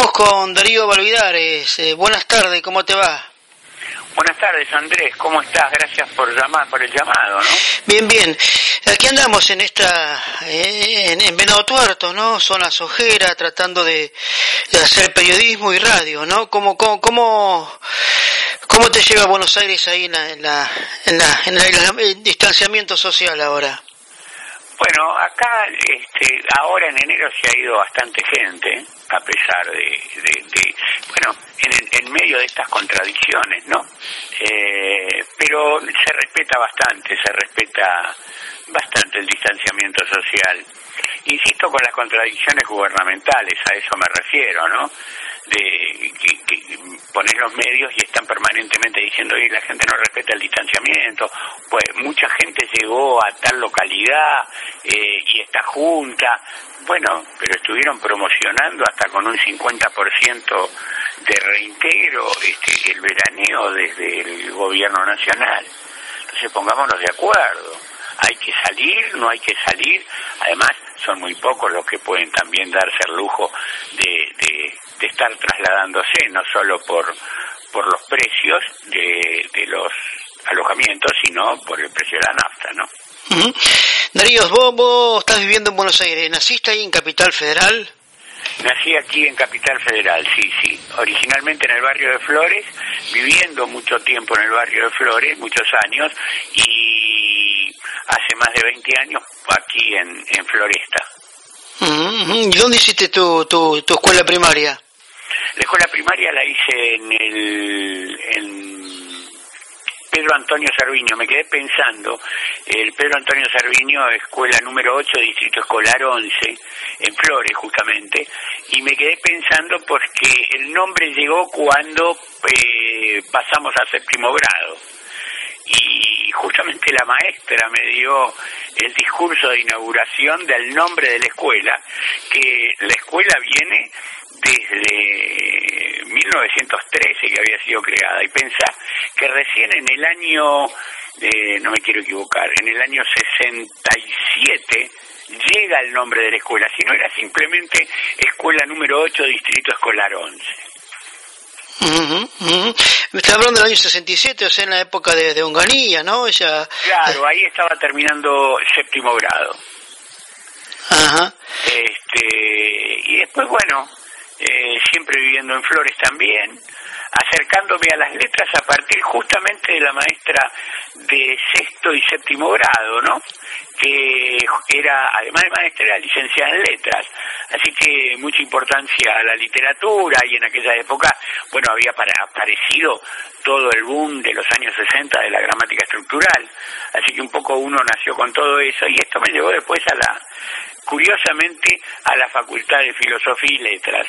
Estamos con Darío Balvidares. Buenas tardes, ¿cómo te va? Buenas tardes, Andrés, ¿cómo estás? Gracias por el llamado, ¿no? Bien, bien. Aquí andamos en en Venado Tuerto, ¿no? Zona sojera, tratando de hacer periodismo y radio, ¿no? ¿Cómo te lleva Buenos Aires ahí en el distanciamiento social ahora? Bueno, acá, ahora en enero se ha ido bastante gente, a pesar bueno, en medio de estas contradicciones, ¿no? Pero se respeta bastante el distanciamiento social. Insisto con las contradicciones gubernamentales, a eso me refiero, ¿no? Que pones los medios y están permanentemente diciendo que la gente no respeta el distanciamiento, pues mucha gente llegó a tal localidad y está junta, bueno, pero estuvieron promocionando hasta con un 50% de reintegro el veraneo desde el gobierno nacional. Entonces pongámonos de acuerdo, hay que salir, no hay que salir, además son muy pocos los que pueden también darse el lujo de estar trasladándose, no solo por los precios de los alojamientos, sino por el precio de la nafta, ¿no? Uh-huh. Darío, vos estás viviendo en Buenos Aires, ¿naciste ahí en Capital Federal? Nací aquí en Capital Federal, sí. Originalmente en el barrio de Flores, viviendo mucho tiempo en el barrio de Flores, muchos años, y hace más de 20 años aquí en Floresta. Uh-huh. ¿Y dónde hiciste tu escuela primaria? La escuela primaria la hice en Pedro Antonio Cerviño. Me quedé pensando, el Pedro Antonio Cerviño, escuela número 8, distrito escolar 11, en Flores justamente, y me quedé pensando porque el nombre llegó cuando pasamos a séptimo grado. Y justamente la maestra me dio el discurso de inauguración del nombre de la escuela, que la escuela viene desde 1913 que había sido creada, y pensá que recién en el año, no me quiero equivocar, en el año 67 llega el nombre de la escuela, si no era simplemente escuela número 8, distrito escolar 11. Uh-huh, uh-huh. Me está hablando del año 67, o sea, en la época de Onganía, ¿no? Claro, ahí estaba terminando séptimo grado. Ajá. Y después, bueno, siempre viviendo en Flores también, acercándome a las letras a partir justamente de la maestra de sexto y séptimo grado, ¿no? Que era, además de maestra, era licenciada en letras, así que mucha importancia a la literatura, y en aquella época, bueno, había aparecido todo el boom de los años 60 de la gramática estructural, así que un poco uno nació con todo eso, y esto me llevó después curiosamente a la Facultad de Filosofía y Letras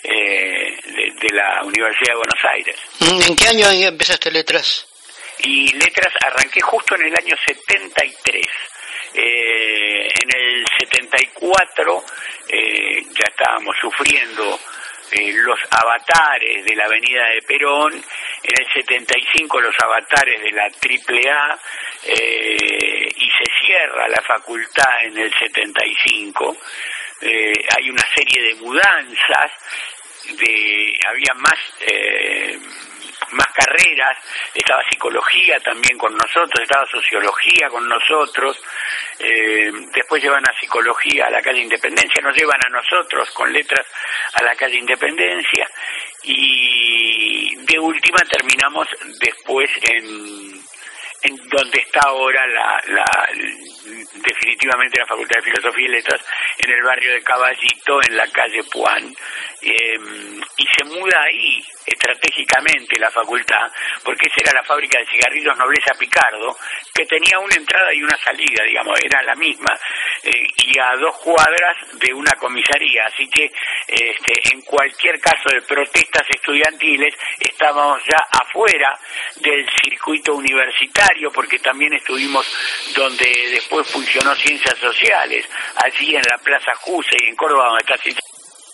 de la Universidad de Buenos Aires. ¿En qué año empezaste letras? Y letras arranqué justo en el año 73. En el 74 ya estábamos sufriendo los avatares de la avenida de Perón, en el 75 los avatares de la AAA, y se cierra la facultad en el 75. Hay una serie de mudanzas, había más carreras, estaba psicología también con nosotros, estaba sociología con nosotros, después llevan a psicología a la calle Independencia, nos llevan a nosotros con letras a la calle Independencia, y de última terminamos después en donde está ahora definitivamente la Facultad de Filosofía y Letras, en el barrio de Caballito, en la calle Puan, y se muda ahí estratégicamente la facultad, porque esa era la fábrica de cigarrillos Nobleza Picardo, que tenía una entrada y una salida, digamos, era la misma, y a 2 cuadras de una comisaría, así que en cualquier caso de protestas estudiantiles estábamos ya afuera del circuito universitario, porque también estuvimos donde después funcionó Ciencias Sociales, allí en la Plaza Juse y en Córdoba, donde está Ciencias.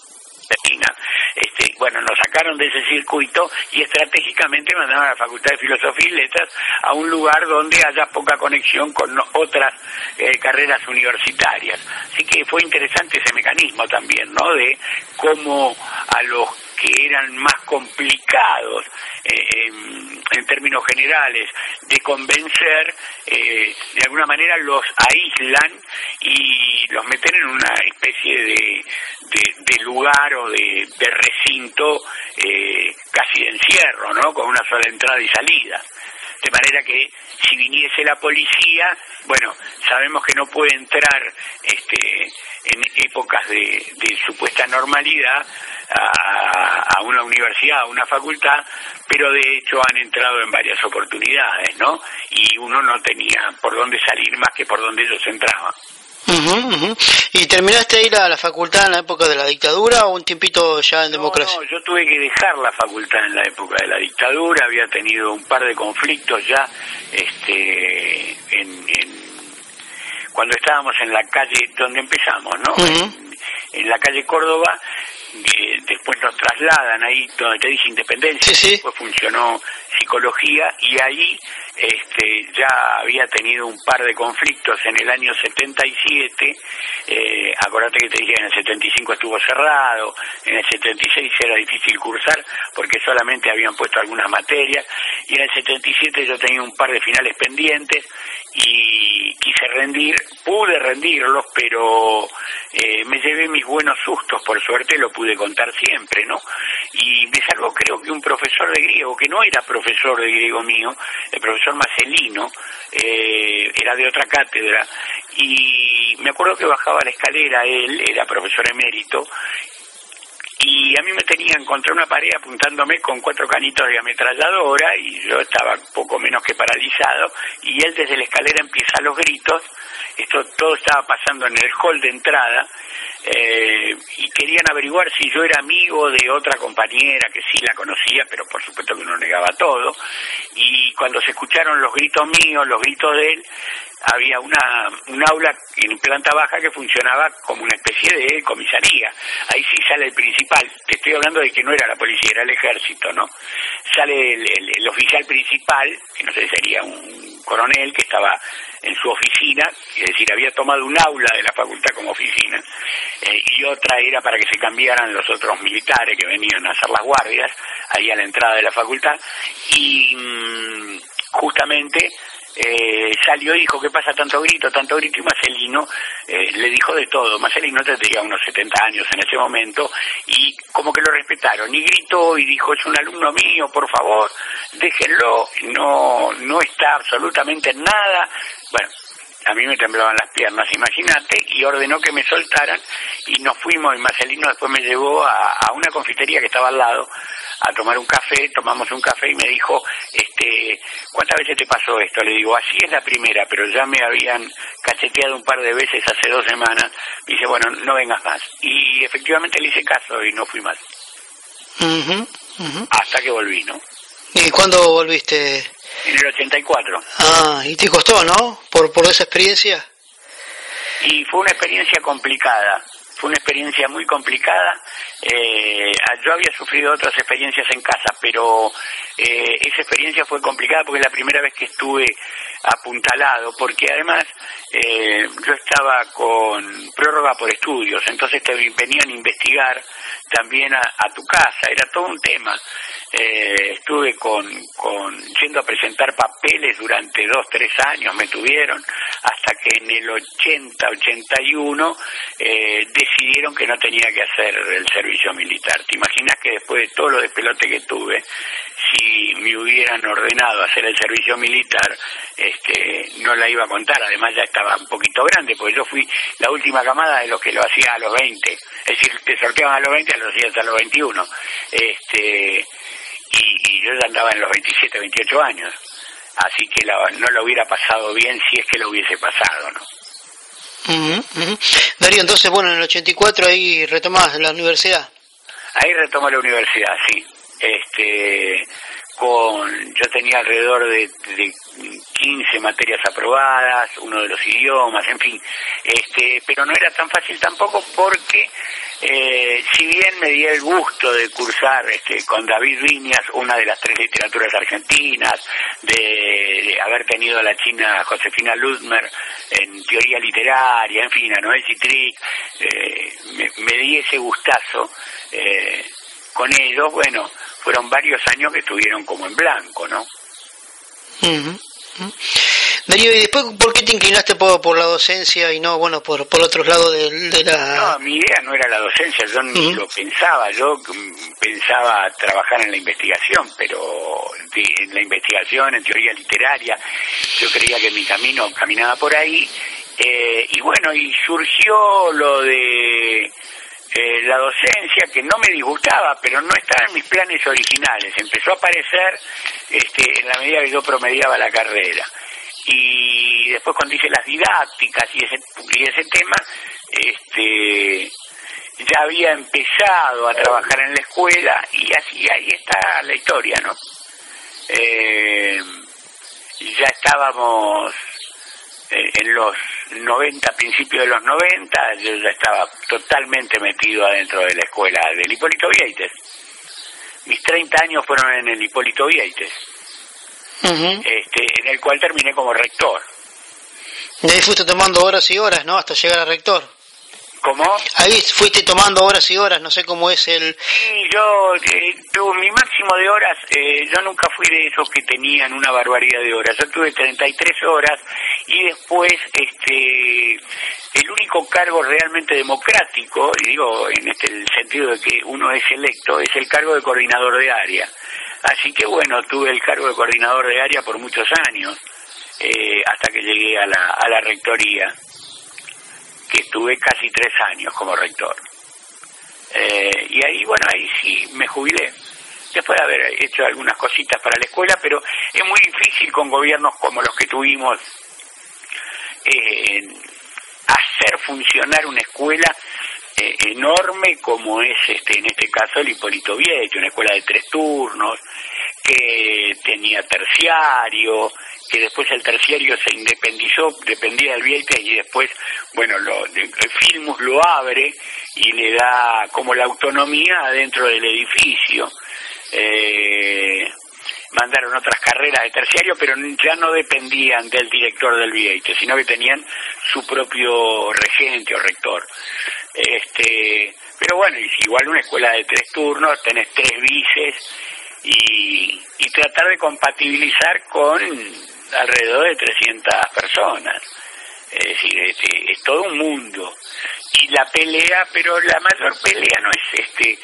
Bueno, nos sacaron de ese circuito y estratégicamente mandaron a la Facultad de Filosofía y Letras a un lugar donde haya poca conexión con otras carreras universitarias. Así que fue interesante ese mecanismo también, ¿no? De cómo a los que eran más complicados en términos generales de convencer, de alguna manera los aíslan y los meten en una especie de lugar o de recinto casi de encierro, ¿no? Con una sola entrada y salida. De manera que si viniese la policía, bueno, sabemos que no puede entrar en épocas de supuesta normalidad a una universidad, a una facultad, pero de hecho han entrado en varias oportunidades, ¿no? Y uno no tenía por dónde salir más que por donde ellos entraban. ¿Y terminaste de ir a la facultad en la época de la dictadura o un tiempito ya en democracia? No, yo tuve que dejar la facultad en la época de la dictadura, había tenido un par de conflictos ya, cuando estábamos en la calle donde empezamos, ¿no? En la calle Córdoba, después nos trasladan ahí donde te dije Independencia, sí. Después funcionó Psicología y ahí ya había tenido un par de conflictos en el año 77, acordate que te dije que en el 75 estuvo cerrado, en el 76 era difícil cursar porque solamente habían puesto algunas materias, y en el 77 yo tenía un par de finales pendientes y quise pude rendirlos, pero me llevé mis buenos sustos, por suerte lo pude contar siempre, ¿no? Y me salvó creo que un profesor de griego, que no era profesor de griego mío, el profesor Marcelino, era de otra cátedra, y me acuerdo que bajaba la escalera, él era profesor emérito, y a mí me tenían contra una pared apuntándome con 4 canitos de ametralladora y yo estaba poco menos que paralizado, y él desde la escalera empieza los gritos. Esto todo estaba pasando en el hall de entrada, y querían averiguar si yo era amigo de otra compañera que sí la conocía, pero por supuesto que uno negaba todo, y cuando se escucharon los gritos míos, los gritos de él, había un aula en planta baja que funcionaba como una especie de comisaría. Ahí sí sale el principal, te estoy hablando de que no era la policía, era el ejército, ¿no? Sale el oficial principal, que no sé, sería un coronel que estaba en su oficina, es decir, había tomado un aula de la facultad como oficina, y otra era para que se cambiaran los otros militares que venían a hacer las guardias, ahí a la entrada de la facultad, y justamente salió y dijo: ¿qué pasa? Tanto grito, y Marcelino le dijo de todo. Marcelino tenía unos 70 años en ese momento, y como que lo respetaron, y gritó y dijo: es un alumno mío, por favor, déjenlo, no está absolutamente en nada. Bueno, a mí me temblaban las piernas, imagínate, y ordenó que me soltaran, y nos fuimos, y Marcelino después me llevó a una confitería que estaba al lado, a tomar un café. Tomamos un café y me dijo: ¿cuántas veces te pasó esto? Le digo: así es la primera, pero ya me habían cacheteado un par de veces hace 2 semanas. Me dice: bueno, no vengas más. Y efectivamente le hice caso y no fui más. Hasta que volví, ¿no? ¿Y cuándo volviste? En el 84. Ah, y te costó, ¿no? Por esa experiencia. Y fue una experiencia complicada. Fue una experiencia muy complicada. Yo había sufrido otras experiencias en casa, pero esa experiencia fue complicada porque es la primera vez que estuve apuntalado, porque además yo estaba con prórroga por estudios, entonces te venían a investigar también a tu casa, era todo un tema. Estuve yendo a presentar papeles durante 2-3 años, me tuvieron, hasta que en el 80-81 decidieron que no tenía que hacer el servicio militar. ¿Te imaginas que después de todo lo despelote que tuve, si me hubieran ordenado hacer el servicio militar, no la iba a contar? Además ya estaba un poquito grande, porque yo fui la última camada de los que lo hacía a los 20, es decir, te sorteaban a los 20, a los hacías a los 21, y yo ya andaba en los 27, 28 años, así que no lo hubiera pasado bien si es que lo hubiese pasado, ¿no? Darío, entonces, bueno, en el 84 ahí retomás la universidad. Ahí retomo la universidad, sí. Yo tenía alrededor de 15 materias aprobadas, uno de los idiomas, en fin, pero no era tan fácil tampoco porque si bien me di el gusto de cursar con David Viñas una de las 3 literaturas argentinas, de haber tenido a la china Josefina Ludmer en teoría literaria, en fin, a Noel Citric, me di ese gustazo con ellos, bueno, fueron varios años que estuvieron como en blanco, ¿no? Darío, ¿y después por qué te inclinaste por la docencia y no, bueno, por otros lados de la...? No, mi idea no era la docencia, yo ni lo pensaba, yo pensaba trabajar en la investigación, pero en la investigación, en teoría literaria, yo creía que mi camino caminaba por ahí, y bueno, y surgió lo de la docencia, que no me disgustaba, pero no estaba en mis planes originales, empezó a aparecer en la medida que yo promediaba la carrera. Y después cuando hice las didácticas y ese tema, ya había empezado a trabajar en la escuela y así ahí está la historia, ¿no? Ya estábamos en los 90, principios de los 90, yo ya estaba totalmente metido adentro de la escuela del Hipólito Vieites. Mis 30 años fueron en el Hipólito Vieites. En el cual terminé como rector. Y ahí fuiste tomando horas y horas, ¿no? Hasta llegar a rector. ¿Cómo? Ahí fuiste tomando horas y horas, no sé cómo es el... Sí, yo tuve mi máximo de horas, yo nunca fui de esos que tenían una barbaridad de horas, yo tuve 33 horas y después el único cargo realmente democrático, y digo en el sentido de que uno es electo, es el cargo de coordinador de área. Así que bueno, tuve el cargo de coordinador de área por muchos años, hasta que llegué a la rectoría, que estuve casi 3 años como rector. Y ahí, bueno, ahí sí me jubilé, después de haber hecho algunas cositas para la escuela, pero es muy difícil con gobiernos como los que tuvimos hacer funcionar una escuela enorme como es en este caso el Hipólito Vieites, una escuela de 3 turnos, que tenía terciario, que después el terciario se independizó, dependía del Vieites y después, bueno, el Filmus lo abre y le da como la autonomía dentro del edificio. Mandaron otras carreras de terciario, pero ya no dependían del director del Vieites, sino que tenían su propio regente o rector. Pero bueno, igual una escuela de 3 turnos, tenés 3 vices y tratar de compatibilizar con alrededor de 300 personas. Es decir, es todo un mundo. Y la pelea, pero la mayor pelea no es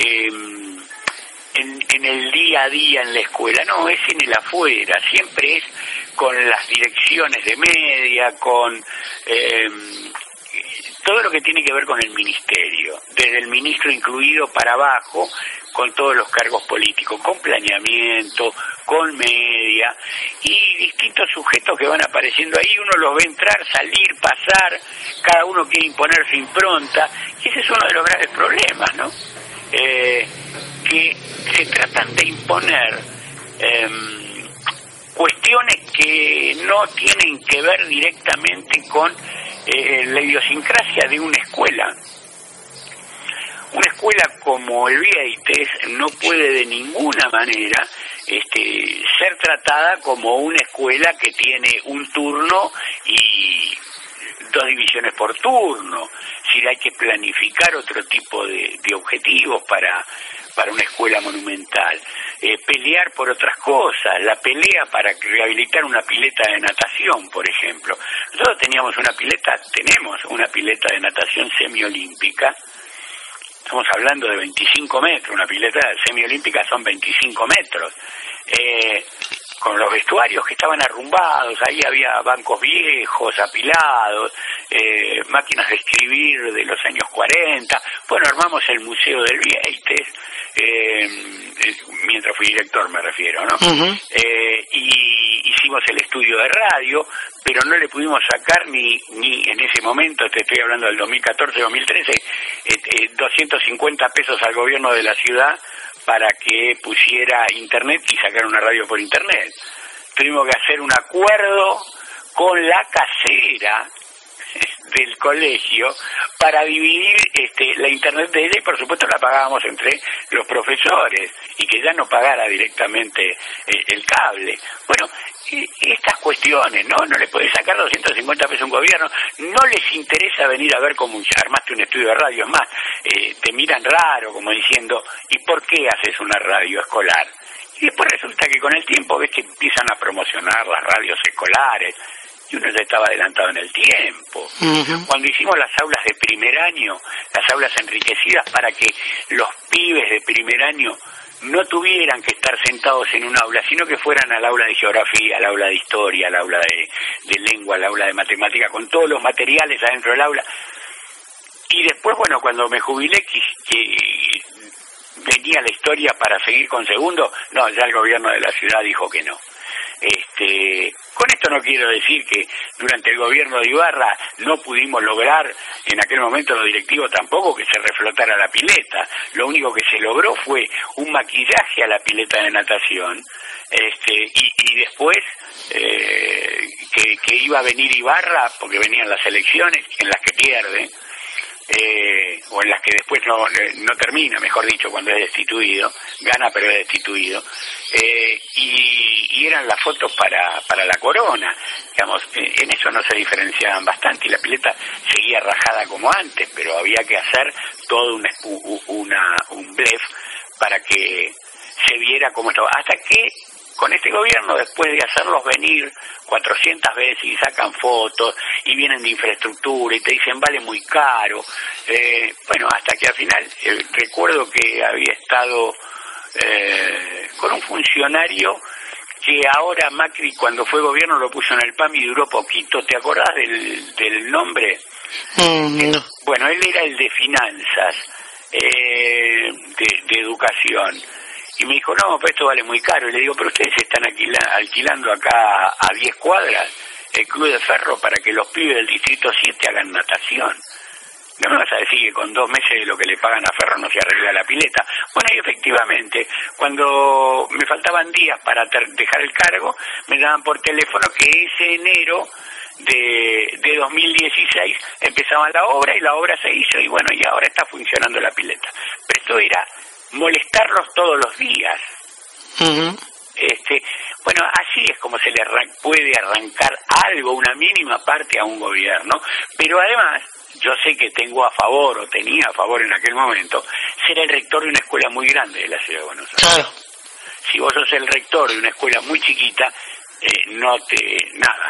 en el día a día en la escuela, no, es en el afuera, siempre es con las direcciones de media, con todo lo que tiene que ver con el ministerio, desde el ministro incluido para abajo, con todos los cargos políticos, con planeamiento, con media, y distintos sujetos que van apareciendo ahí, uno los ve entrar, salir, pasar, cada uno quiere imponer su impronta, y ese es uno de los graves problemas, ¿no? Que se tratan de imponer cuestiones que no tienen que ver directamente con la idiosincrasia de una escuela. Una escuela como el Vieites no puede de ninguna manera ser tratada como una escuela que tiene un turno y 2 divisiones por turno. Si hay que planificar otro tipo de objetivos para una escuela monumental, pelear por otras cosas, la pelea para rehabilitar una pileta de natación, por ejemplo. Nosotros tenemos una pileta de natación semiolímpica, estamos hablando de 25 metros, una pileta semiolímpica son 25 metros, con los vestuarios que estaban arrumbados, ahí había bancos viejos, apilados, máquinas de escribir de los años 40, bueno, armamos el Museo del Vieites, mientras fui director me refiero, ¿no? Y hicimos el estudio de radio, pero no le pudimos sacar ni en ese momento, te estoy hablando del 2014-2013, 250 pesos al gobierno de la ciudad para que pusiera internet y sacara una radio por internet. Tuvimos que hacer un acuerdo con la casera, del colegio para dividir la internet de ella, y por supuesto la pagábamos entre los profesores, y que ya no pagara directamente el cable. Bueno, estas cuestiones, ¿no? No le podés sacar 250 pesos a un gobierno, no les interesa venir a ver cómo armaste un estudio de radio, es más, te miran raro, como diciendo, ¿y por qué haces una radio escolar? Y después resulta que con el tiempo ves que empiezan a promocionar las radios escolares, y uno ya estaba adelantado en el tiempo. Uh-huh. Cuando hicimos las aulas de primer año, las aulas enriquecidas para que los pibes de primer año no tuvieran que estar sentados en un aula, sino que fueran al aula de geografía, al aula de historia, al aula de lengua, al aula de matemática, con todos los materiales adentro del aula. Y después, bueno, cuando me jubilé, que venía la historia para seguir con segundo, no, ya el gobierno de la ciudad dijo que no. Con esto no quiero decir que durante el gobierno de Ibarra no pudimos lograr, en aquel momento los directivos tampoco, que se reflotara la pileta. Lo único que se logró fue un maquillaje a la pileta de natación, y después que iba a venir Ibarra, porque venían las elecciones en las que pierde, o en las que después no termina, mejor dicho, cuando es destituido, gana pero es destituido, y eran las fotos para la corona, digamos, en eso no se diferenciaban bastante, y la pileta seguía rajada como antes, pero había que hacer todo un blef para que se viera cómo estaba, hasta que con este gobierno, después de hacerlos venir 400 veces y sacan fotos y vienen de infraestructura y te dicen vale muy caro, bueno, hasta que al final recuerdo que había estado con un funcionario que ahora Macri, cuando fue gobierno, lo puso en el PAMI y duró poquito. ¿Te acordás del nombre? No. Bueno, él era el de finanzas, de educación. Y me dijo, no, pero esto vale muy caro. Y le digo, pero ustedes están alquilando acá a 10 cuadras el Club de Ferro para que los pibes del Distrito 7 hagan natación. No me vas a decir que con 2 meses de lo que le pagan a Ferro no se arregla la pileta. Bueno, y efectivamente, cuando me faltaban días para dejar el cargo, me daban por teléfono que ese enero de 2016 empezaba la obra, y la obra se hizo, y bueno, y ahora está funcionando la pileta. Pero esto era molestarlos todos los días. Uh-huh. Bueno, así es como se le puede arrancar algo, una mínima parte a un gobierno, pero además yo sé que tengo a favor, o tenía a favor en aquel momento, ser el rector de una escuela muy grande de la ciudad de Buenos Aires. Claro. Si vos sos el rector de una escuela muy chiquita, nada.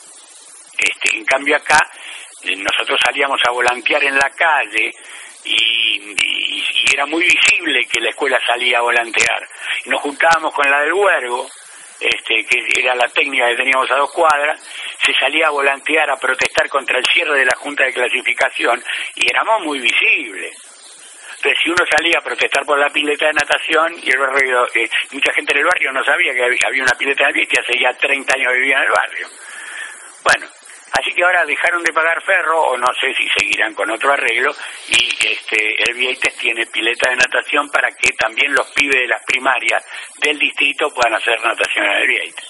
En cambio acá, nosotros salíamos a volantear en la calle, y era muy visible que la escuela salía a volantear. Nos juntábamos con la del Huergo, que era la técnica que teníamos a 2 cuadras, se salía a volantear, a protestar contra el cierre de la Junta de Clasificación, y éramos muy visibles. Entonces, si uno salía a protestar por la pileta de natación, y el barrio, mucha gente en el barrio no sabía que había una pileta de natación, y hace ya 30 años vivía en el barrio. Bueno, así que ahora dejaron de pagar Ferro, o no sé si seguirán con otro arreglo, y el Vieites tiene pileta de natación para que también los pibes de las primarias del distrito puedan hacer natación en el Vieites.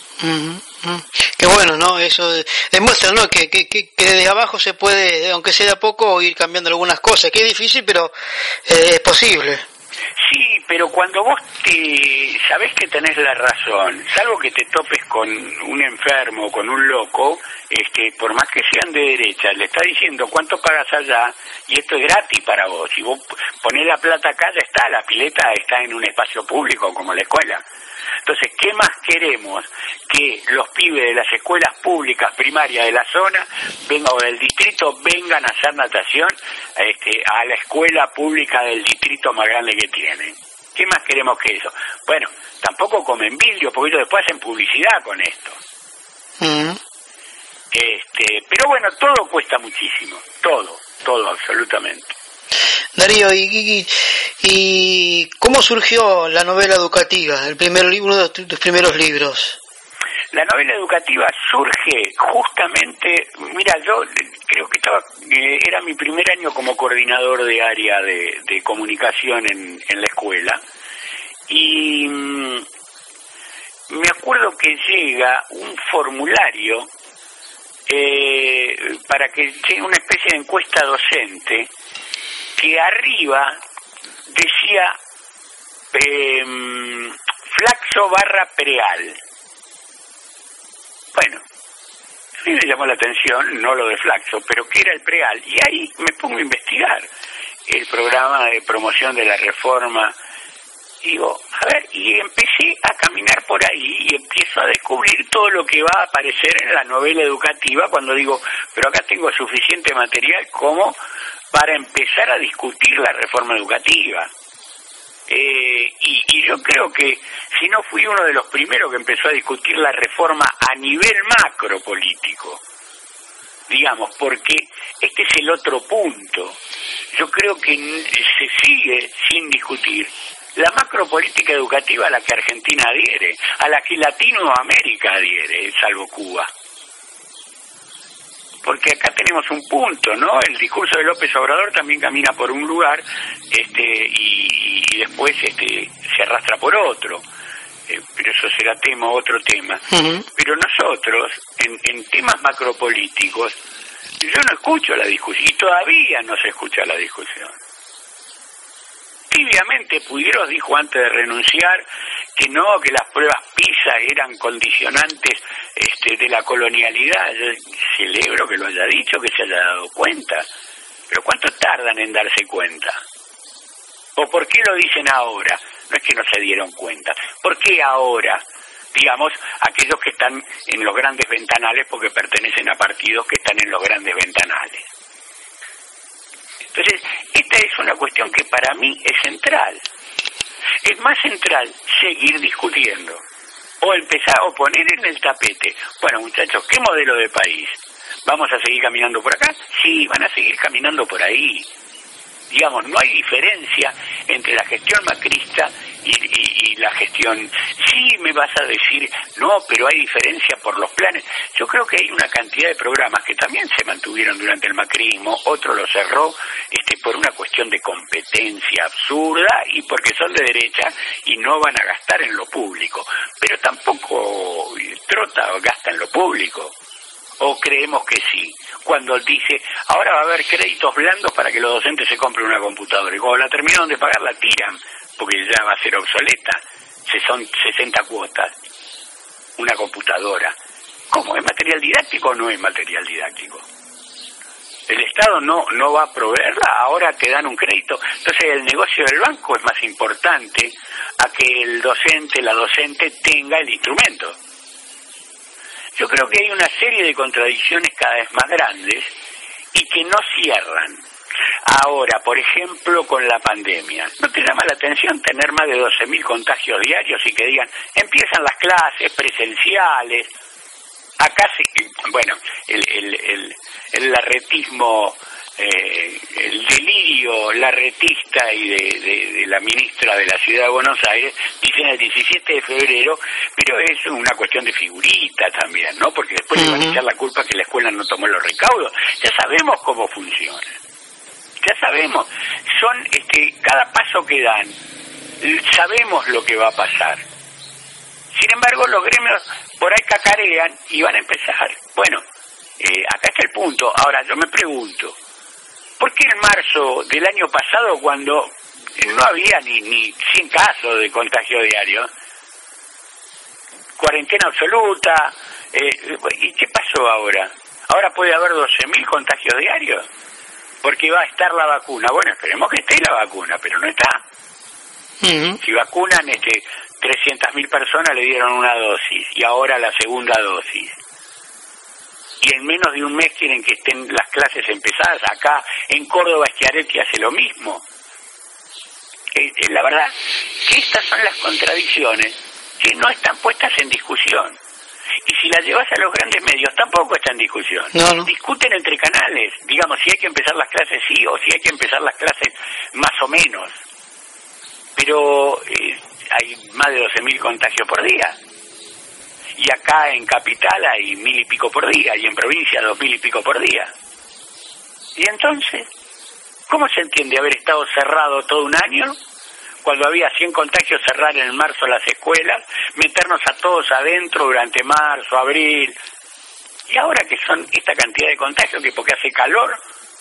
Qué bueno, ¿no? Eso demuestra, ¿no? Que de abajo se puede, aunque sea de a poco, ir cambiando algunas cosas, que es difícil, pero es posible. Sí, pero cuando vos sabés que tenés la razón, salvo que te topes con un enfermo, con un loco, por más que sean de derecha, le está diciendo cuánto pagas allá, y esto es gratis para vos. Si vos ponés la plata acá, ya está, la pileta está en un espacio público como la escuela. Entonces, ¿qué más queremos? Que los pibes de las escuelas públicas primarias de la zona o del distrito vengan a hacer natación a la escuela pública del distrito más grande que tienen. ¿Qué más queremos que eso? Bueno, tampoco comen vidrio, porque ellos después hacen publicidad con esto. Pero bueno, todo cuesta muchísimo, todo absolutamente. Darío, ¿y cómo surgió la novela educativa, uno de tus primeros libros? La novela educativa surge justamente, mira, yo creo que era mi primer año como coordinador de área de comunicación en la escuela, y me acuerdo que llega un formulario para que sea una especie de encuesta docente, que arriba decía Flaxo / Preal. Bueno, a mí me llamó la atención, no lo de Flaxo, pero ¿qué era el Preal? Y ahí me pongo a investigar el programa de promoción de la reforma. Digo, a ver, y empecé a caminar por ahí y empiezo a descubrir todo lo que va a aparecer en la novela educativa cuando digo, pero acá tengo suficiente material como para empezar a discutir la reforma educativa. Y yo creo que si no fui uno de los primeros que empezó a discutir la reforma a nivel macro político, digamos, porque este es el otro punto. Yo creo que se sigue sin discutir la macropolítica educativa a la que Argentina adhiere, a la que Latinoamérica adhiere, salvo Cuba. Porque acá tenemos un punto, ¿no? El discurso de López Obrador también camina por un lugar, y después se arrastra por otro. Pero eso será otro tema. Uh-huh. Pero nosotros, en temas macropolíticos, yo no escucho la discusión, y todavía no se escucha la discusión. Tibiamente Puigros dijo antes de renunciar que no, que las pruebas PISA eran condicionantes de la colonialidad. Yo celebro que lo haya dicho, que se haya dado cuenta. Pero ¿cuánto tardan en darse cuenta? ¿O por qué lo dicen ahora? No es que no se dieron cuenta. ¿Por qué ahora? Digamos, aquellos que están en los grandes ventanales porque pertenecen a partidos que están en los grandes ventanales. Entonces, esta es una cuestión que para mí es central. Es más central seguir discutiendo o empezar o poner en el tapete. Bueno, muchachos, ¿qué modelo de país? ¿Vamos a seguir caminando por acá? Sí, van a seguir caminando por ahí. Digamos, no hay diferencia entre la gestión macrista y la gestión... Sí, me vas a decir, no, pero hay diferencia por los planes. Yo creo que hay una cantidad de programas que también se mantuvieron durante el macrismo, otro lo cerró por una cuestión de competencia absurda y porque son de derecha y no van a gastar en lo público. Pero tampoco Trota gasta en lo público. ¿O creemos que sí? Cuando dice, ahora va a haber créditos blandos para que los docentes se compren una computadora. Y cuando la terminaron de pagar la tiran, porque ya va a ser obsoleta. Son 60 cuotas. Una computadora. ¿Cómo? ¿Es material didáctico o no es material didáctico? El Estado no va a proveerla, ahora te dan un crédito. Entonces el negocio del banco es más importante a que el docente, la docente tenga el instrumento. Yo creo que hay una serie de contradicciones cada vez más grandes y que no cierran. Ahora, por ejemplo, con la pandemia, ¿no te llama la atención tener más de 12.000 contagios diarios y que digan, empiezan las clases presenciales? Acá sí, bueno, el larretismo, el delirio larretista y de la ministra de la Ciudad de Buenos Aires, dicen el 17 de febrero, pero es una cuestión de figurita también, ¿no? Porque después le van a echar la culpa que la escuela no tomó los recaudos. Ya sabemos cómo funciona. Ya sabemos. Son cada paso que dan, sabemos lo que va a pasar. Sin embargo, los gremios por ahí cacarean y van a empezar. Bueno, acá está el punto. Ahora, yo me pregunto, ¿por qué en marzo del año pasado, cuando no había ni 100 casos de contagio diario, cuarentena absoluta, ¿y qué pasó ahora? ¿Ahora puede haber 12.000 contagios diarios? Porque va a estar la vacuna. Bueno, esperemos que esté la vacuna, pero no está. Uh-huh. Si vacunan 300.000 personas le dieron una dosis y ahora la segunda dosis. Y en menos de un mes quieren que estén las clases empezadas. Acá en Córdoba Schiaretti hace lo mismo. La verdad que estas son las contradicciones que no están puestas en discusión. Y si las llevas a los grandes medios tampoco está en discusión. No. Discuten entre canales, digamos, si hay que empezar las clases sí o si hay que empezar las clases más o menos. Pero hay más de 12.000 contagios por día. Y acá en Capital hay 1.000 y pico por día, y en provincia 2.000 y pico por día. Y entonces, ¿cómo se entiende haber estado cerrado todo un año? Cuando había 100 contagios, cerrar en marzo las escuelas, meternos a todos adentro durante marzo, abril, Y ahora que son esta cantidad de contagios, que porque hace calor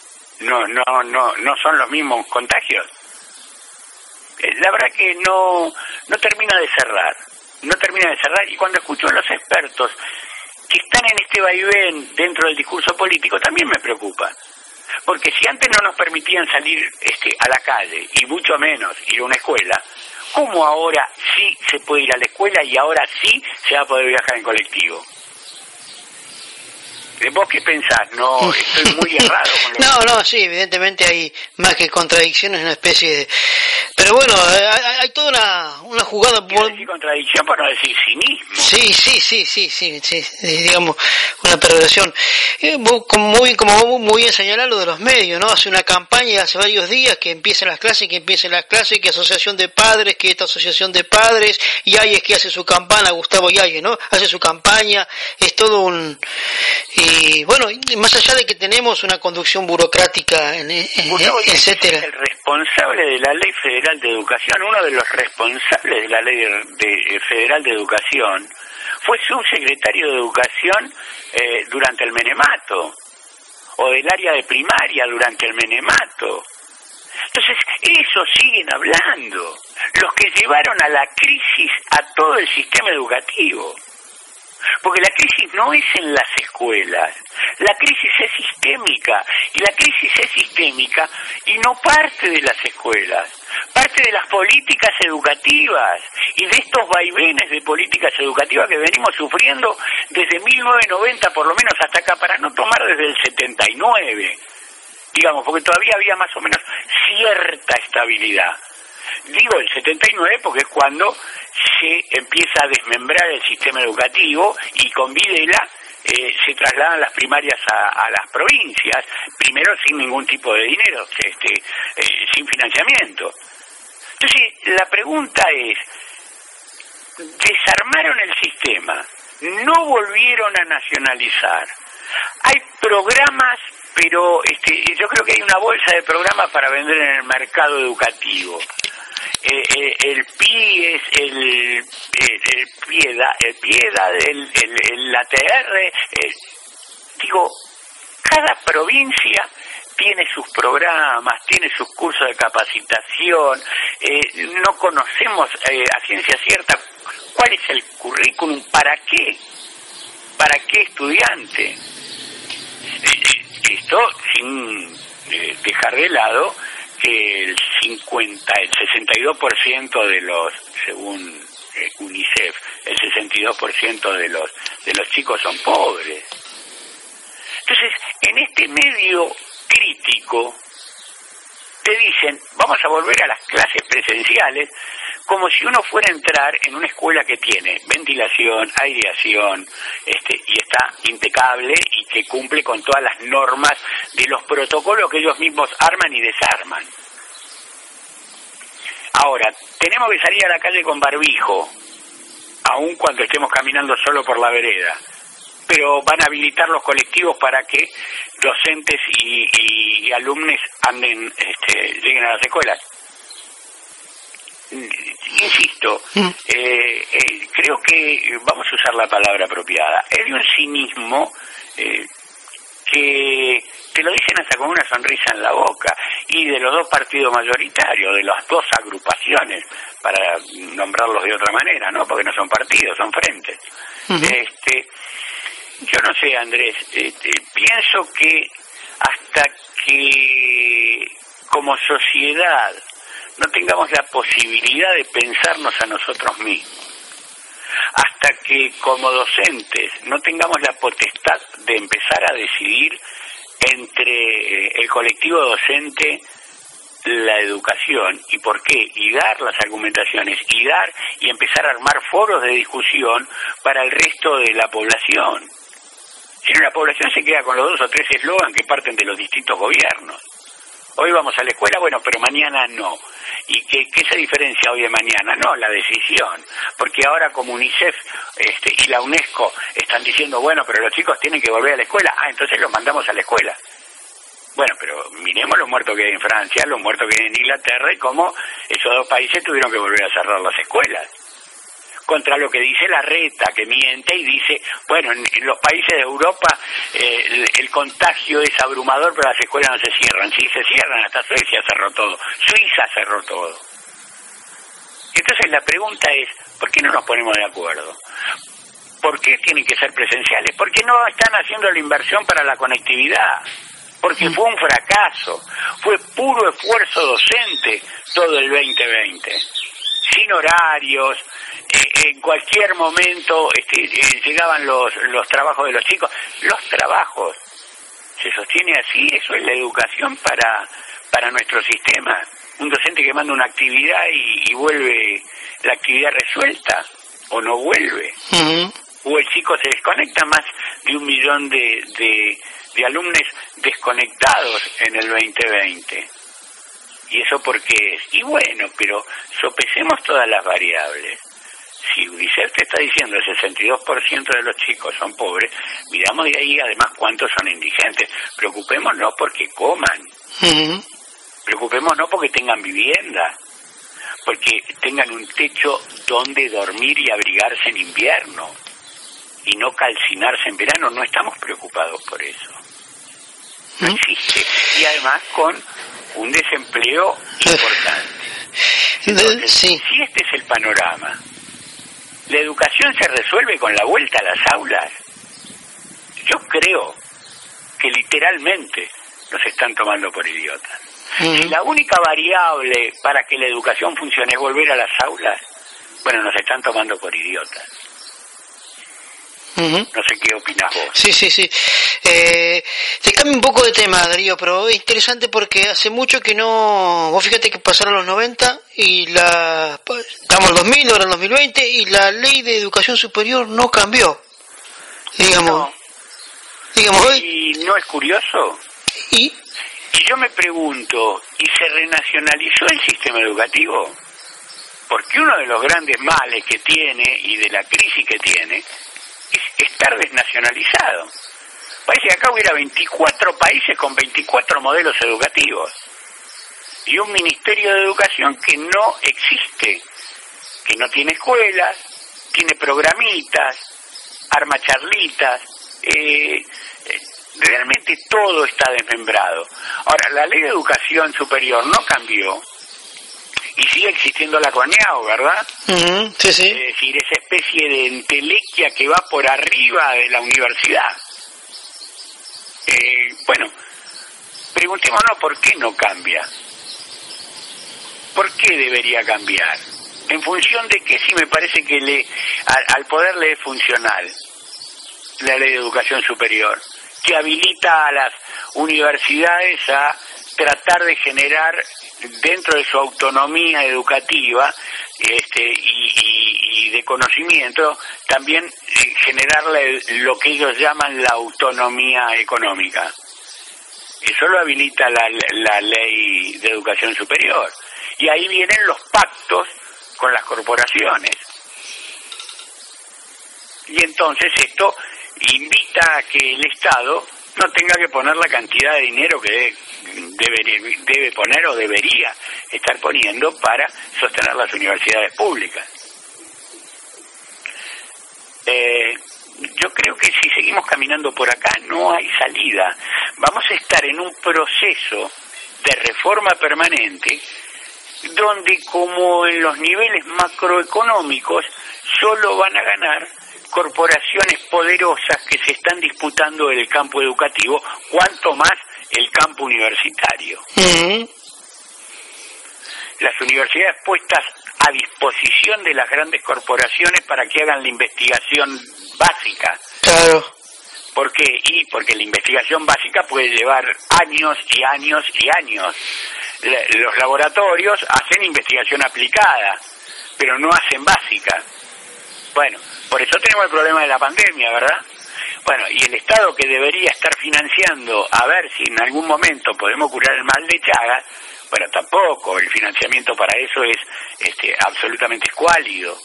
no son los mismos contagios. La verdad que no termina de cerrar, y cuando escucho a los expertos que están en este vaivén dentro del discurso político, también me preocupa. Porque si antes no nos permitían salir a la calle, y mucho menos ir a una escuela, ¿cómo ahora sí se puede ir a la escuela y ahora sí se va a poder viajar en colectivo? ¿Vos qué pensás? ¿No estoy muy errado con lo No, sí, evidentemente hay más que contradicciones, una especie de... Pero bueno, hay toda una jugada... Quiero decir contradicción por no decir cinismo. Sí, digamos, una perversión. Como muy bien señalado lo de los medios, ¿no? Hace una campaña hace varios días que empiecen las clases, que asociación de padres, que esta asociación de padres, Yáñez que hace su campaña, Gustavo Yáñez, ¿no? Hace su campaña, es todo un... Y bueno, más allá de que tenemos una conducción burocrática, etcétera. El responsable de la Ley Federal de Educación, uno de los responsables de la Ley Federal de Educación, fue subsecretario de Educación durante el menemato, o del área de primaria durante el menemato. Entonces, eso siguen hablando, los que llevaron a la crisis a todo el sistema educativo. Porque la crisis no es en las escuelas, la crisis es sistémica, y la crisis es sistémica y no parte de las escuelas, parte de las políticas educativas y de estos vaivenes de políticas educativas que venimos sufriendo desde 1990 por lo menos hasta acá, para no tomar desde el 79, digamos, porque todavía había más o menos cierta estabilidad. Digo el 79 porque es cuando se empieza a desmembrar el sistema educativo y con Videla se trasladan las primarias a las provincias, primero sin ningún tipo de dinero, sin financiamiento. Entonces, la pregunta es, desarmaron el sistema, no volvieron a nacionalizar. Hay programas, pero yo creo que hay una bolsa de programas para vender en el mercado educativo. El PI es el PIEDA, el ATR, digo, cada provincia tiene sus programas, tiene sus cursos de capacitación, no conocemos a ciencia cierta cuál es el currículum, para qué estudiante. Esto sin dejar de lado que el 62% de los, según UNICEF, el 62% de los chicos son pobres. Entonces, en este medio crítico, te dicen, vamos a volver a las clases presenciales, como si uno fuera a entrar en una escuela que tiene ventilación, aireación, y está impecable y que cumple con todas las normas de los protocolos que ellos mismos arman y desarman. Ahora, tenemos que salir a la calle con barbijo, aun cuando estemos caminando solo por la vereda, pero van a habilitar los colectivos para que docentes y alumnos lleguen a las escuelas. Insisto, creo que vamos a usar la palabra apropiada. Es de un cinismo que te lo dicen hasta con una sonrisa en la boca, y de los dos partidos mayoritarios, de las dos agrupaciones, para nombrarlos de otra manera, ¿no? Porque no son partidos, son frentes. Yo no sé, Andrés, pienso que hasta que como sociedad no tengamos la posibilidad de pensarnos a nosotros mismos, hasta que como docentes no tengamos la potestad de empezar a decidir entre el colectivo docente la educación y por qué, y dar las argumentaciones, y empezar a armar foros de discusión para el resto de la población. Si no, la población se queda con los 2 o 3 eslogan que parten de los distintos gobiernos. Hoy vamos a la escuela, bueno, pero mañana no. ¿Y qué se diferencia hoy de mañana? No, la decisión. Porque ahora como UNICEF y la UNESCO están diciendo, bueno, pero los chicos tienen que volver a la escuela. Entonces los mandamos a la escuela. Bueno, pero miremos los muertos que hay en Francia, los muertos que hay en Inglaterra, y cómo esos dos países tuvieron que volver a cerrar las escuelas. contra lo que dice Larreta, que miente y dice, bueno, en los países de Europa el contagio es abrumador, pero las escuelas no se cierran. Sí, se cierran, hasta Suecia cerró todo, Suiza cerró todo. Entonces la pregunta es, ¿por qué no nos ponemos de acuerdo? ¿Por qué tienen que ser presenciales? Porque no están haciendo la inversión para la conectividad. Porque fue un fracaso, fue puro esfuerzo docente todo el 2020, sin horarios, en cualquier momento llegaban los trabajos de los chicos. Los trabajos se sostiene así, eso es la educación para nuestro sistema. Un docente que manda una actividad y vuelve la actividad resuelta, o no vuelve. O el chico se desconecta. Más de 1 millón de alumnos desconectados en el 2020. ¿Y eso por qué es? Y bueno, pero sopesemos todas las variables. Si UNICEF te está diciendo el 62% de los chicos son pobres, miramos de ahí además cuántos son indigentes. Preocupémonos porque coman. Preocupémonos porque tengan vivienda. Porque tengan un techo donde dormir y abrigarse en invierno. Y no calcinarse en verano. No estamos preocupados por eso. No existe. Y además con un desempleo importante. Entonces, si este es el panorama, ¿la educación se resuelve con la vuelta a las aulas? Yo creo que literalmente nos están tomando por idiotas. Si la única variable para que la educación funcione es volver a las aulas, bueno, nos están tomando por idiotas. No sé qué opinas vos. Sí. Te cambio un poco de tema, Darío, pero es interesante porque hace mucho que no... Vos fíjate que pasaron los 90 y estamos en 2000, ahora en 2020, y la ley de educación superior no cambió. Digamos ¿Y no es curioso? Y yo me pregunto, ¿y se renacionalizó el sistema educativo? Porque uno de los grandes males que tiene y de la crisis que tiene es estar desnacionalizado. Parece que acá hubiera 24 países con 24 modelos educativos y un Ministerio de Educación que no existe, que no tiene escuelas, tiene programitas, arma charlitas, realmente todo está desmembrado. Ahora, la ley de educación superior no cambió y sigue existiendo la CONEAU, ¿verdad? Sí. Es decir, esa especie de entelequia que va por arriba de la universidad. Bueno, preguntémonos por qué no cambia. ¿Por qué debería cambiar? ¿En función de qué? Sí, me parece que al poder le es funcional la ley de educación superior, que habilita a las universidades a tratar de generar dentro de su autonomía educativa y de conocimiento también generar lo que ellos llaman la autonomía económica. Eso lo habilita la ley de educación superior. Y ahí vienen los pactos con las corporaciones. Y entonces esto invita a que el Estado no tenga que poner la cantidad de dinero que debe poner o debería estar poniendo para sostener las universidades públicas. Yo creo que si seguimos caminando por acá no hay salida. Vamos a estar en un proceso de reforma permanente donde, como en los niveles macroeconómicos, solo van a ganar corporaciones poderosas que se están disputando el campo educativo, cuanto más el campo universitario. Las universidades puestas a disposición de las grandes corporaciones para que hagan la investigación básica. Claro. ¿Por qué? Porque la investigación básica puede llevar años y años y años. Los laboratorios hacen investigación aplicada, pero no hacen básica. Bueno, por eso tenemos el problema de la pandemia, ¿verdad? Bueno, y el Estado, que debería estar financiando a ver si en algún momento podemos curar el mal de Chagas, bueno, tampoco, el financiamiento para eso es absolutamente escuálido.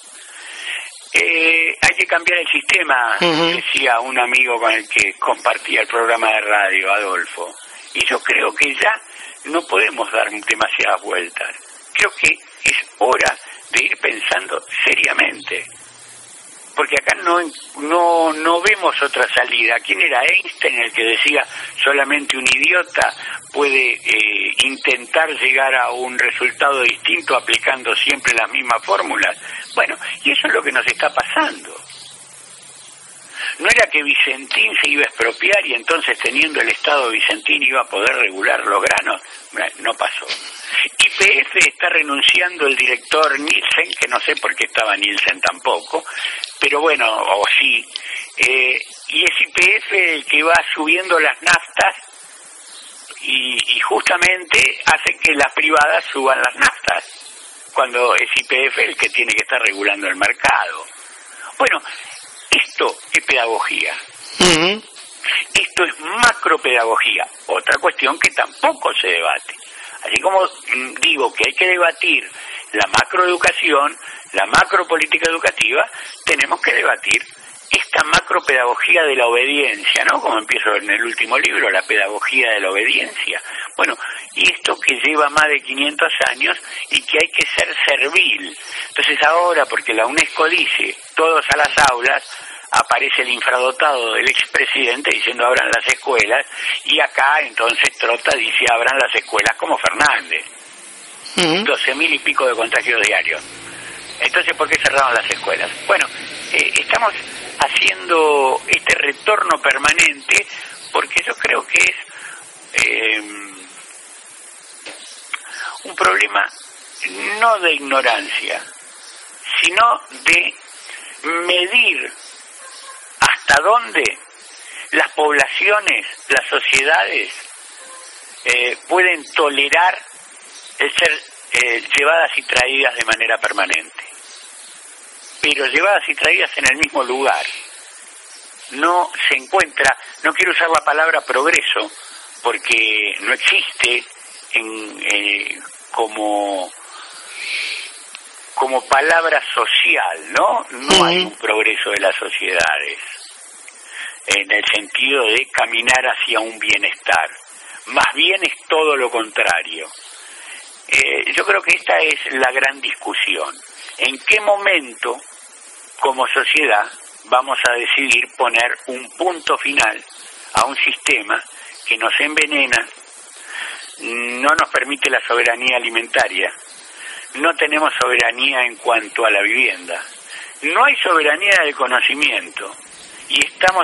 Hay que cambiar el sistema, decía un amigo con el que compartía el programa de radio, Adolfo. Y yo creo que ya no podemos dar demasiadas vueltas. Creo que es hora de ir pensando seriamente, porque acá no vemos otra salida. ¿Quién era Einstein el que decía solamente un idiota puede intentar llegar a un resultado distinto aplicando siempre las mismas fórmulas? Bueno, y eso es lo que nos está pasando. No era que Vicentín se iba a expropiar y entonces teniendo el Estado Vicentín iba a poder regular los granos. No pasó. YPF está renunciando el director Nielsen, que no sé por qué estaba Nielsen tampoco, pero bueno, o sí. Y es YPF el que va subiendo las naftas y justamente hace que las privadas suban las naftas, cuando es YPF el que tiene que estar regulando el mercado. Bueno, esto es pedagogía. Uh-huh. Esto es macropedagogía, otra cuestión que tampoco se debate. Así como digo que hay que debatir la macroeducación, la macropolítica educativa, tenemos que debatir esta macropedagogía de la obediencia, ¿no? Como empiezo en el último libro, la pedagogía de la obediencia. Bueno, y esto que lleva más de 500 años y que hay que ser servil. Entonces ahora, porque la UNESCO dice, todos a las aulas, aparece el infradotado del expresidente diciendo abran las escuelas, y acá entonces Trota dice abran las escuelas como Fernández. 12.000 y pico de contagios diarios. Entonces, ¿por qué cerraron las escuelas? Bueno, estamos haciendo este retorno permanente porque yo creo que es un problema no de ignorancia, sino de medir hasta dónde las poblaciones, las sociedades pueden tolerar el ser llevadas y traídas de manera permanente, pero llevadas y traídas en el mismo lugar. No se encuentra, no quiero usar la palabra progreso porque no existe como palabra social, ¿no? No hay un progreso de las sociedades en el sentido de caminar hacia un bienestar. Más bien es todo lo contrario. Yo creo que esta es la gran discusión. ¿En qué momento, como sociedad, vamos a decidir poner un punto final a un sistema que nos envenena, no nos permite la soberanía alimentaria, no tenemos soberanía en cuanto a la vivienda, no hay soberanía del conocimiento y estamos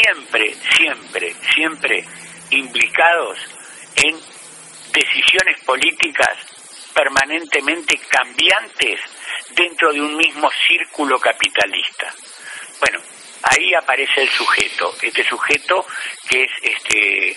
siempre implicados en decisiones políticas permanentemente cambiantes dentro de un mismo círculo capitalista? Bueno, ahí aparece el sujeto, este sujeto que es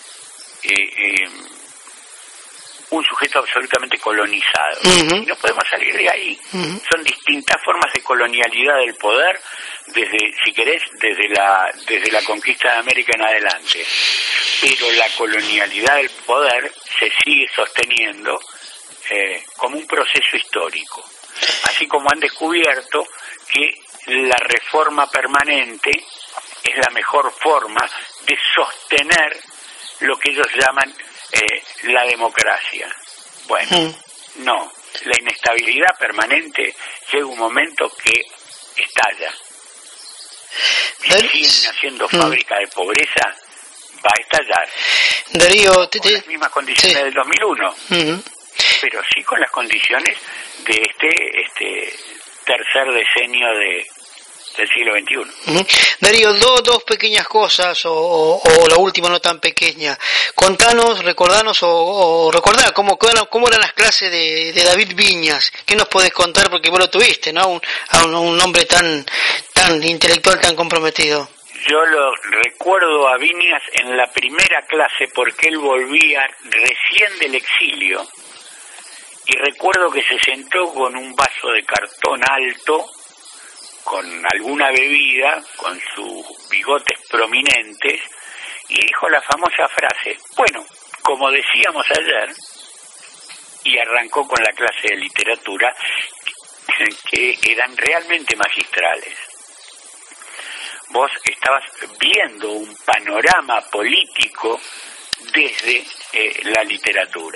un sujeto absolutamente colonizado. Y no podemos salir de ahí. Son distintas formas de colonialidad del poder, desde, si querés, desde la conquista de América en adelante. Pero la colonialidad del poder se sigue sosteniendo como un proceso histórico. Así como han descubierto que la reforma permanente es la mejor forma de sostener lo que ellos llaman la democracia. Bueno, no, la inestabilidad permanente llega un momento que estalla. Si siguen haciendo fábrica de pobreza, va a estallar. Darío, con las mismas condiciones del 2001, pero sí con las condiciones de este tercer decenio del siglo XXI. Darío, dos pequeñas cosas, o la última no tan pequeña. Contanos, recordanos o recordá cómo eran las clases de David Viñas. ¿Qué nos podés contar? Porque vos lo tuviste, ¿no? Un hombre tan intelectual, tan comprometido. Yo lo recuerdo a Viñas en la primera clase porque él volvía recién del exilio y recuerdo que se sentó con un vaso de cartón alto, con alguna bebida, con sus bigotes prominentes, y dijo la famosa frase, bueno, como decíamos ayer, y arrancó con la clase de literatura, que eran realmente magistrales. Vos estabas viendo un panorama político desde la literatura.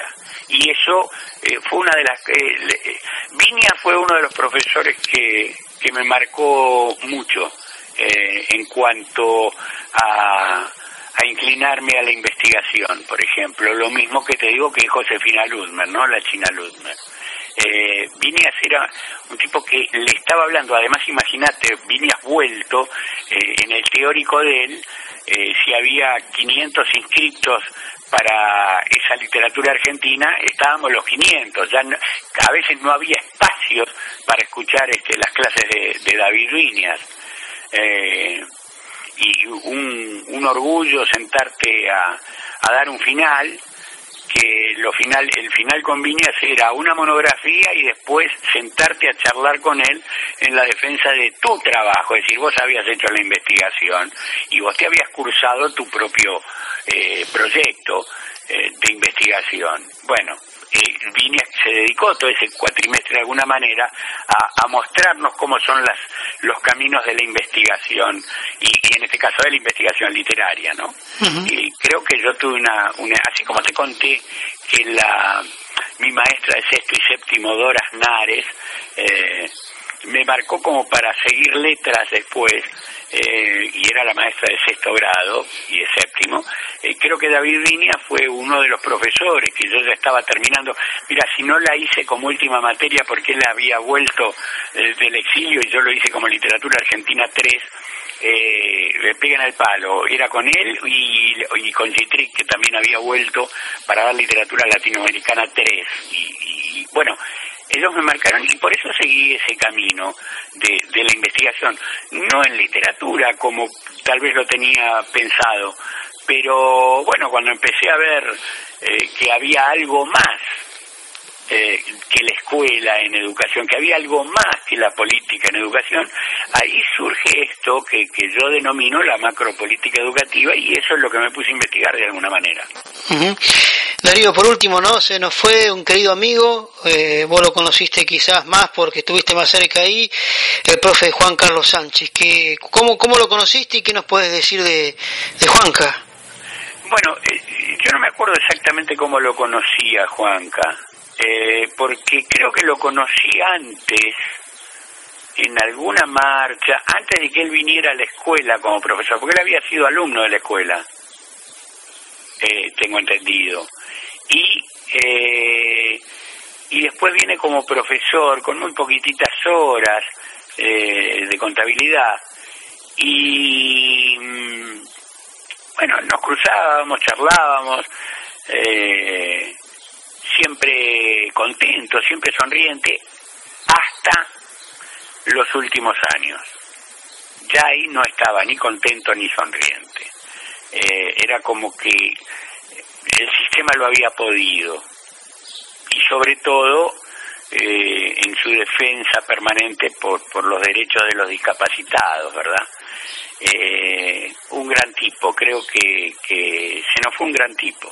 y eso fue una de las... Viña fue uno de los profesores que me marcó mucho en cuanto a inclinarme a la investigación, por ejemplo, lo mismo que te digo que Josefina Ludmer, ¿no? La China Ludmer. Viñas era un tipo que le estaba hablando, además imagínate, Viñas vuelto, en el teórico de él, si había 500 inscritos para esa literatura argentina, estábamos los 500, ya no, a veces no había espacios para escuchar las clases de David Viñas. Y un orgullo sentarte a dar un final, que el final con Viñas era una monografía y después sentarte a charlar con él en la defensa de tu trabajo, es decir, vos habías hecho la investigación y vos te habías cursado tu propio proyecto de investigación. Bueno, Viñas se dedicó todo ese cuatrimestre de alguna manera a mostrarnos cómo son los caminos de la investigación y en este caso de la investigación literaria, ¿no? Uh-huh. Y creo que yo tuve una así como te conté que mi maestra de sexto y séptimo, Dora Snares, me marcó como para seguir letras después, y era la maestra de sexto grado y de séptimo. Creo que David Viñas fue uno de los profesores que yo ya estaba terminando. Mira, si no la hice como última materia porque él había vuelto del exilio y yo lo hice como literatura argentina 3, le pegan al palo. Era con él y con Gitric, que también había vuelto para dar literatura latinoamericana 3. Y bueno, ellos me marcaron y por eso seguí ese camino de la investigación, no en literatura como tal vez lo tenía pensado, pero bueno, cuando empecé a ver que había algo más que la escuela en educación, que había algo más que la política en educación, ahí surge esto que yo denomino la macropolítica educativa, y eso es lo que me puse a investigar de alguna manera. Uh-huh. Darío, por último, ¿no? Se nos fue un querido amigo, vos lo conociste quizás más porque estuviste más cerca ahí, el profe Juan Carlos Sánchez. ¿Cómo lo conociste y qué nos puedes decir de Juanca? Bueno, yo no me acuerdo exactamente cómo lo conocí a Juanca, porque creo que lo conocí antes, en alguna marcha, antes de que él viniera a la escuela como profesor, porque él había sido alumno de la escuela, tengo entendido. Y después viene como profesor con muy poquititas horas de contabilidad y bueno, nos cruzábamos, charlábamos, siempre contento, siempre sonriente, hasta los últimos años. Ya ahí no estaba ni contento ni sonriente. Era como que el sistema lo había podido, y sobre todo en su defensa permanente por los derechos de los discapacitados, ¿verdad? Un gran tipo, creo que se nos fue un gran tipo.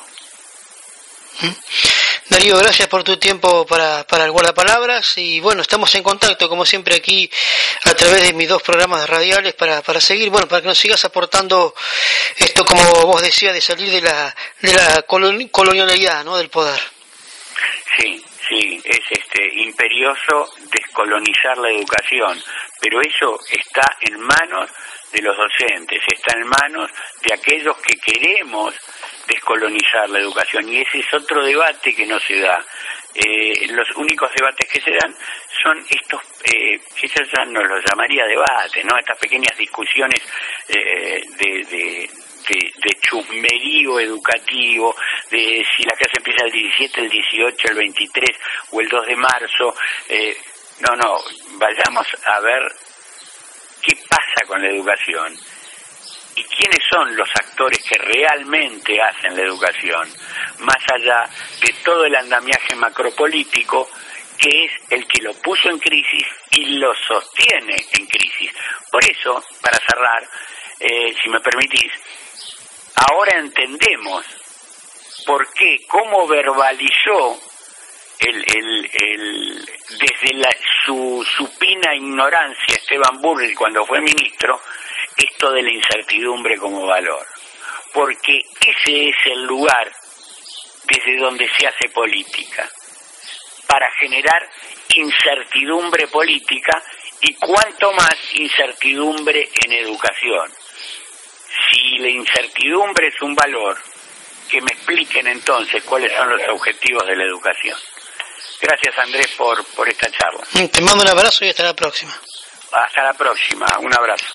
Darío, gracias por tu tiempo para el guardapalabras, y bueno, estamos en contacto como siempre aquí a través de mis 2 programas radiales para seguir, bueno, para que nos sigas aportando esto, como vos decías, de salir de la colonialidad, ¿no? Del poder. Sí, es imperioso descolonizar la educación, pero eso está en manos de los docentes, está en manos de aquellos que queremos descolonizar la educación, y ese es otro debate que no se da. Los únicos debates que se dan son estos, que yo ya no los llamaría debate, ¿no? Estas pequeñas discusiones de chusmerío educativo, de si la clase empieza el 17, el 18, el 23 o el 2 de marzo. No, vayamos a ver qué pasa con la educación y quiénes son los actores que realmente hacen la educación, más allá de todo el andamiaje macropolítico, que es el que lo puso en crisis y lo sostiene en crisis. Por eso, para cerrar, si me permitís, ahora entendemos por qué, cómo verbalizó desde su supina ignorancia Esteban Burrich cuando fue ministro, esto de la incertidumbre como valor, porque ese es el lugar desde donde se hace política, para generar incertidumbre política y cuanto más incertidumbre en educación. Si la incertidumbre es un valor, que me expliquen entonces cuáles son los objetivos de la educación. Gracias, Andrés, por esta charla. Te mando un abrazo y hasta la próxima. Hasta la próxima, un abrazo.